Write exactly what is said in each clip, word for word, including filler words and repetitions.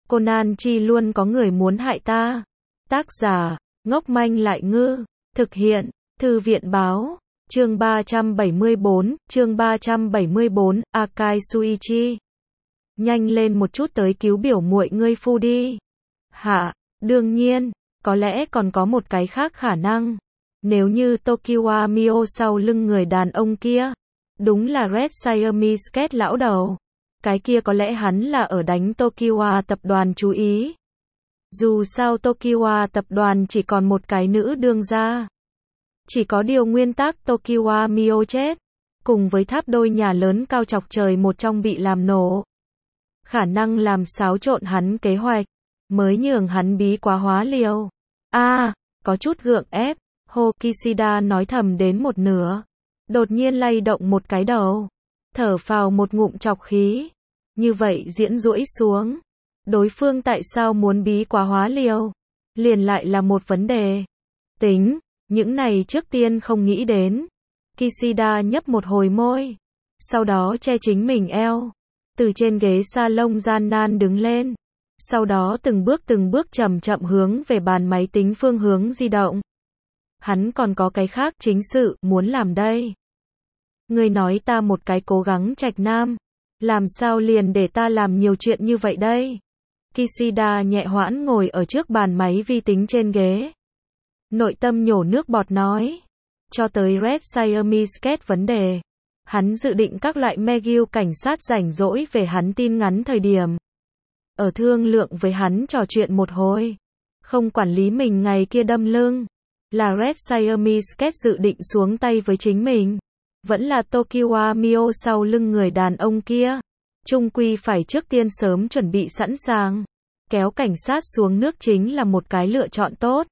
Conan chi luôn có người muốn hại ta. Tác giả, ngốc manh lại ngư. Thực hiện, Thư viện báo. Chương ba trăm bảy mươi bốn, chương ba trăm bảy mươi bốn, Akai Suichi. Nhanh lên một chút tới cứu biểu muội ngươi phu đi. Hả, đương nhiên, có lẽ còn có một cái khác khả năng. Nếu như Tokiwa Mio sau lưng người đàn ông kia, đúng là Red Siamese Cat lão đầu. Cái kia có lẽ hắn là ở đánh Tokiwa tập đoàn chú ý. Dù sao Tokiwa tập đoàn chỉ còn một cái nữ đương gia. Chỉ có điều nguyên tắc Tokiwa Mio chết, cùng với tháp đôi nhà lớn cao chọc trời một trong bị làm nổ. Khả năng làm xáo trộn hắn kế hoạch, mới nhường hắn bí quá hóa liều. A, à, có chút gượng ép, Ho Kishida nói thầm đến một nửa. Đột nhiên lay động một cái đầu. Thở phào một ngụm trọc khí. Như vậy diễn duỗi xuống. Đối phương tại sao muốn bí quá hóa liều? Liền lại là một vấn đề. Tính, những này trước tiên không nghĩ đến. Kishida nhấp một hồi môi. Sau đó che chính mình eo. Từ trên ghế salon gian nan đứng lên. Sau đó từng bước từng bước chậm chậm hướng về bàn máy tính phương hướng di động. Hắn còn có cái khác chính sự muốn làm đây. Ngươi nói ta một cái cố gắng trạch nam. Làm sao liền để ta làm nhiều chuyện như vậy đây? Kishida nhẹ hoãn ngồi ở trước bàn máy vi tính trên ghế. Nội tâm nhổ nước bọt nói. Cho tới Red Siamese Cat vấn đề. Hắn dự định các loại Megil cảnh sát rảnh rỗi về hắn tin ngắn thời điểm. Ở thương lượng với hắn trò chuyện một hồi. Không quản lý mình ngày kia đâm lưng. Là Red Siamese Cat dự định xuống tay với chính mình. Vẫn là Tokiwa Mio sau lưng người đàn ông kia. Chung quy phải trước tiên sớm chuẩn bị sẵn sàng. Kéo cảnh sát xuống nước chính là một cái lựa chọn tốt.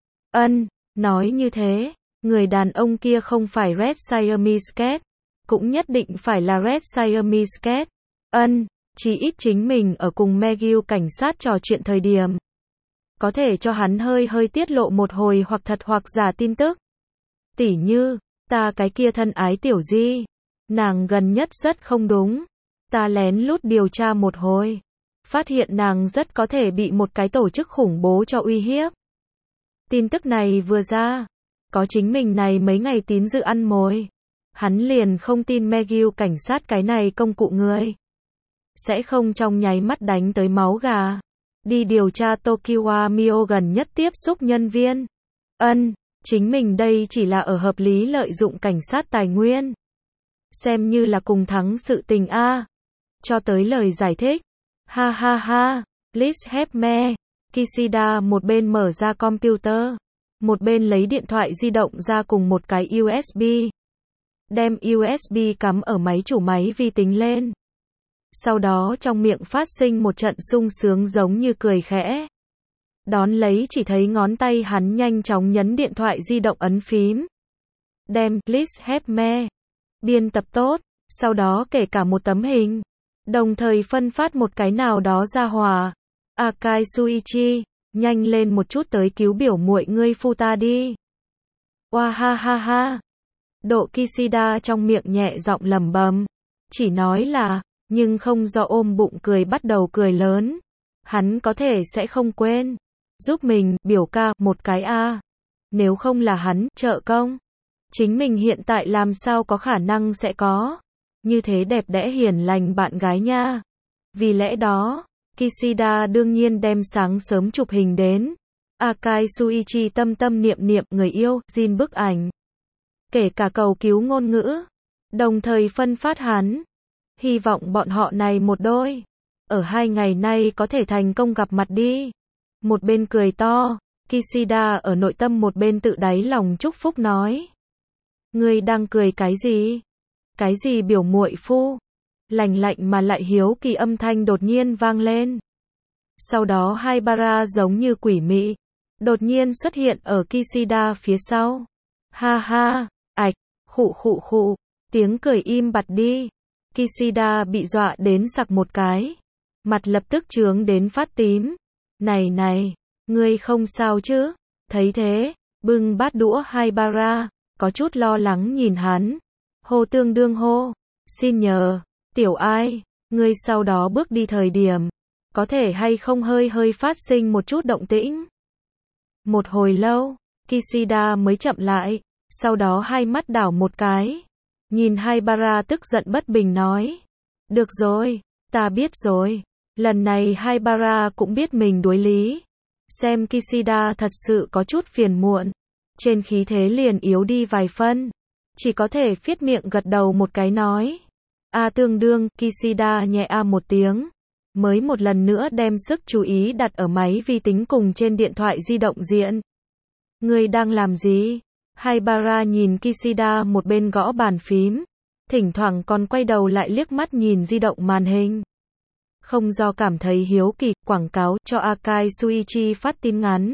Ân, nói như thế, người đàn ông kia không phải Red Siamese Cat. Cũng nhất định phải là Red Siamese Cat. Ân, chỉ ít chính mình ở cùng Megil cảnh sát trò chuyện thời điểm. Có thể cho hắn hơi hơi tiết lộ một hồi hoặc thật hoặc giả tin tức. Tỉ như, ta cái kia thân ái tiểu di. Nàng gần nhất rất không đúng. Ta lén lút điều tra một hồi. Phát hiện nàng rất có thể bị một cái tổ chức khủng bố cho uy hiếp. Tin tức này vừa ra. Có chính mình này mấy ngày tín dự ăn mồi. Hắn liền không tin Megil cảnh sát cái này công cụ người. Sẽ không trong nháy mắt đánh tới máu gà. Đi điều tra Tokiwa Mio gần nhất tiếp xúc nhân viên. Ân, chính mình đây chỉ là ở hợp lý lợi dụng cảnh sát tài nguyên. Xem như là cùng thắng sự tình a. Cho tới lời giải thích. Ha ha ha, please help me. Kishida một bên mở ra computer. Một bên lấy điện thoại di động ra cùng một cái u ét bê. Đem u ét bê cắm ở máy chủ máy vi tính lên. Sau đó trong miệng phát sinh một trận sung sướng giống như cười khẽ. Đón lấy chỉ thấy ngón tay hắn nhanh chóng nhấn điện thoại di động ấn phím. Đem please help me. Biên tập tốt, sau đó kể cả một tấm hình. Đồng thời phân phát một cái nào đó ra hòa. Akai Suichi, nhanh lên một chút tới cứu biểu muội ngươi phu ta đi. Oa ha ha ha. Độ Kishida trong miệng nhẹ giọng lẩm bẩm. Chỉ nói là, nhưng không do ôm bụng cười bắt đầu cười lớn. Hắn có thể sẽ không quên. Giúp mình, biểu ca, một cái a. Nếu không là hắn, trợ công. Chính mình hiện tại làm sao có khả năng sẽ có. Như thế đẹp đẽ hiền lành bạn gái nha. Vì lẽ đó, Kishida đương nhiên đem sáng sớm chụp hình đến. Akai Suichi tâm tâm niệm niệm người yêu, Jin bức ảnh. Kể cả cầu cứu ngôn ngữ. Đồng thời phân phát hắn. Hy vọng bọn họ này một đôi. Ở hai ngày nay có thể thành công gặp mặt đi. Một bên cười to. Kishida ở nội tâm một bên tự đáy lòng chúc phúc nói. Ngươi đang cười cái gì? Cái gì biểu muội phu? Lành lạnh mà lại hiếu kỳ âm thanh đột nhiên vang lên. Sau đó hai bara giống như quỷ mị. Đột nhiên xuất hiện ở Kishida phía sau. Ha ha, ạch, khụ khụ khụ. Tiếng cười im bặt đi. Kishida bị dọa đến sặc một cái. Mặt lập tức chướng đến phát tím. Này này, ngươi không sao chứ? Thấy thế, bưng bát đũa hai bara, có chút lo lắng nhìn hắn. Hô tương đương hô. Xin nhờ, tiểu ai, ngươi sau đó bước đi thời điểm. có thể hay không hơi hơi phát sinh một chút động tĩnh. Một hồi lâu, Kishida mới chậm lại, sau đó hai mắt đảo một cái. Nhìn Haibara tức giận bất bình nói. Được rồi, ta biết rồi. Lần này Haibara cũng biết mình đối lý. Xem Kishida thật sự có chút phiền muộn. Trên khí thế liền yếu đi vài phân. Chỉ có thể phiết miệng gật đầu một cái nói. A tương đương, Kishida nhẹ a một tiếng. Mới một lần nữa đem sức chú ý đặt ở máy vi tính cùng trên điện thoại di động diện. Ngươi đang làm gì? Haibara nhìn Kishida một bên gõ bàn phím. Thỉnh thoảng còn quay đầu lại liếc mắt nhìn di động màn hình. Không do cảm thấy hiếu kỳ, quảng cáo cho Akai Shuichi phát tin ngắn.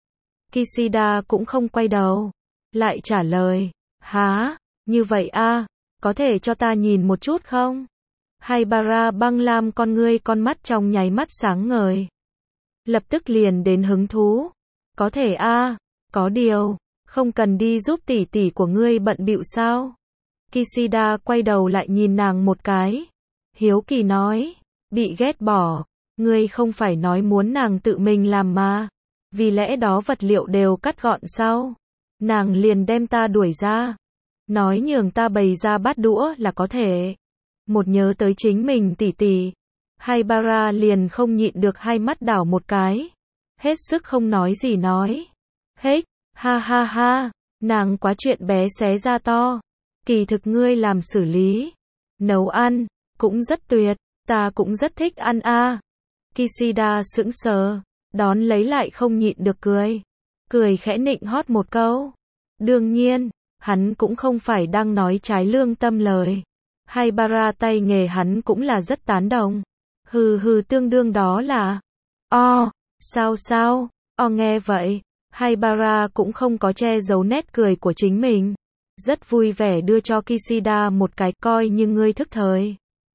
Kishida cũng không quay đầu. Lại trả lời. Hả? Như vậy a? Có thể cho ta nhìn một chút không? Haibara băng lam con ngươi con mắt trong nháy mắt sáng ngời. Lập tức liền đến hứng thú. Có thể a, có điều, không cần đi giúp tỷ tỷ của ngươi bận bịu sao? Kishida quay đầu lại nhìn nàng một cái. Hiếu kỳ nói, bị ghét bỏ, ngươi không phải nói muốn nàng tự mình làm mà. Vì lẽ đó vật liệu đều cắt gọn sao? Nàng liền đem ta đuổi ra. Nói nhường ta bày ra bát đũa là có thể. Một nhớ tới chính mình tỷ tỷ. Haibara liền không nhịn được hai mắt đảo một cái. Hết sức không nói gì nói. Hết, ha ha ha, nàng quá chuyện bé xé ra to. Kỳ thực ngươi làm xử lý. Nấu ăn, cũng rất tuyệt, ta cũng rất thích ăn a. Kishida sững sờ, đón lấy lại không nhịn được cười. Cười khẽ nịnh hót một câu. Đương nhiên, hắn cũng không phải đang nói trái lương tâm lời. Haibara tay nghề hắn cũng là rất tán đồng. Hừ hừ tương đương đó là. O, sao sao, o nghe vậy. Haibara cũng không có che giấu nét cười của chính mình. Rất vui vẻ đưa cho Kishida một cái coi như ngươi thức thời.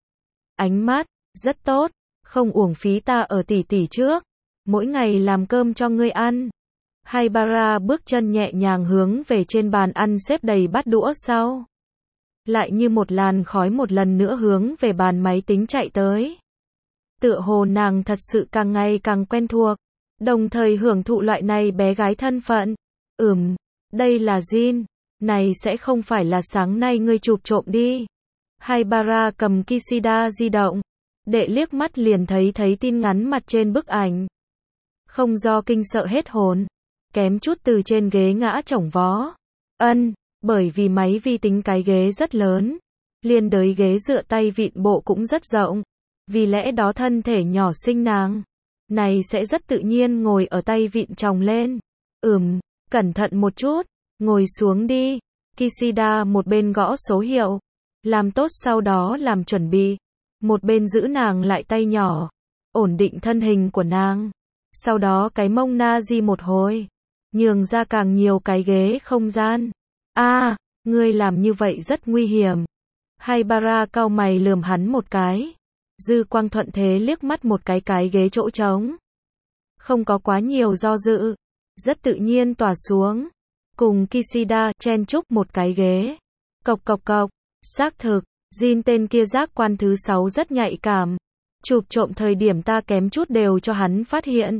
Ánh mắt, rất tốt, không uổng phí ta ở tỷ tỷ trước. Mỗi ngày làm cơm cho ngươi ăn. Haibara bước chân nhẹ nhàng hướng về trên bàn ăn xếp đầy bát đũa sau. Lại như một làn khói một lần nữa hướng về bàn máy tính chạy tới. Tựa hồ nàng thật sự càng ngày càng quen thuộc, đồng thời hưởng thụ loại này bé gái thân phận. Ừm, đây là Jin, này sẽ không phải là sáng nay ngươi chụp trộm đi. Haibara cầm Kishida di động, đệ liếc mắt liền thấy thấy tin ngắn mặt trên bức ảnh. Không do kinh sợ hết hồn, kém chút từ trên ghế ngã chổng vó. Ân, bởi vì máy vi tính cái ghế rất lớn, liên đới ghế dựa tay vịn bộ cũng rất rộng, vì lẽ đó thân thể nhỏ xinh nàng này sẽ rất tự nhiên ngồi ở tay vịn chồng lên. Ừm, cẩn thận một chút, ngồi xuống đi. Kishida một bên gõ số hiệu, làm tốt sau đó làm chuẩn bị, một bên giữ nàng lại tay nhỏ, ổn định thân hình của nàng. Sau đó cái mông na di một hồi, nhường ra càng nhiều cái ghế không gian. A, à, ngươi làm như vậy rất nguy hiểm. Haibara cau mày lườm hắn một cái. Dư quang thuận thế liếc mắt một cái cái ghế chỗ trống. Không có quá nhiều do dự, rất tự nhiên tỏa xuống. Cùng Kishida chen chúc một cái ghế. Cộc cộc cộc, xác thực, Jin tên kia giác quan thứ sáu rất nhạy cảm. Chụp trộm thời điểm ta kém chút đều cho hắn phát hiện.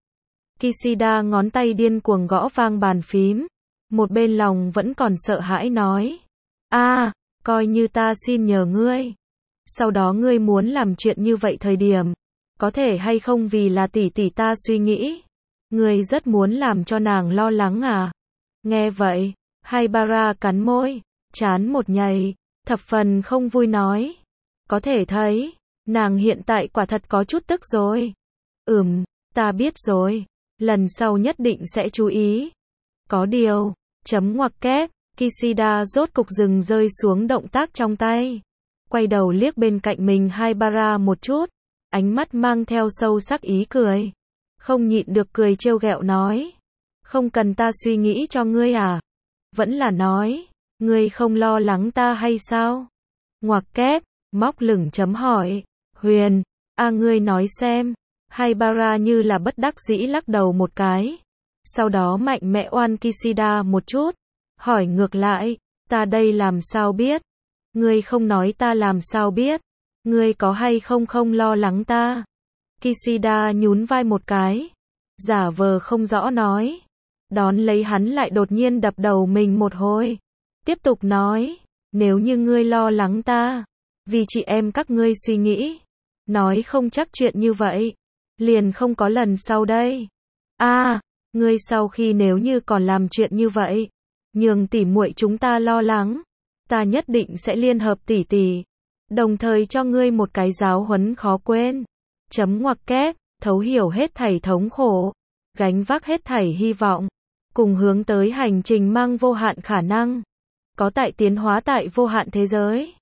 Kishida ngón tay điên cuồng gõ vang bàn phím. Một bên lòng vẫn còn sợ hãi nói. A, à, coi như ta xin nhờ ngươi. Sau đó ngươi muốn làm chuyện như vậy thời điểm, có thể hay không vì là tỷ tỷ ta suy nghĩ. Ngươi rất muốn làm cho nàng lo lắng à? Nghe vậy, Haibara cắn môi, chán một nhảy, thập phần không vui nói. Có thể thấy, nàng hiện tại quả thật có chút tức rồi. Ừm, ta biết rồi, lần sau nhất định sẽ chú ý. Có điều, chấm ngoặc kép, Kishida rốt cục dừng rơi xuống động tác trong tay. Quay đầu liếc bên cạnh mình Haibara một chút, ánh mắt mang theo sâu sắc ý cười. Không nhịn được cười trêu ghẹo nói. Không cần ta suy nghĩ cho ngươi à? Vẫn là nói, ngươi không lo lắng ta hay sao? Ngoặc kép, móc lửng chấm hỏi. Huyền, a à ngươi nói xem. Haibara như là bất đắc dĩ lắc đầu một cái. Sau đó mạnh mẽ oan Kishida một chút. Hỏi ngược lại, ta đây làm sao biết? Ngươi không nói ta làm sao biết? Ngươi có hay không không lo lắng ta? Kishida nhún vai một cái, giả vờ không rõ nói. Đón lấy hắn lại đột nhiên đập đầu mình một hồi. Tiếp tục nói, nếu như ngươi lo lắng ta, vì chị em các ngươi suy nghĩ, nói không chắc chuyện như vậy, liền không có lần sau đây. A, à, ngươi sau khi nếu như còn làm chuyện như vậy, nhường tỉ muội chúng ta lo lắng, ta nhất định sẽ liên hợp tỷ tỷ, đồng thời cho ngươi một cái giáo huấn khó quên. Chấm ngoặc kép, thấu hiểu hết thảy thống khổ, gánh vác hết thảy hy vọng, cùng hướng tới hành trình mang vô hạn khả năng, có tại tiến hóa tại vô hạn thế giới.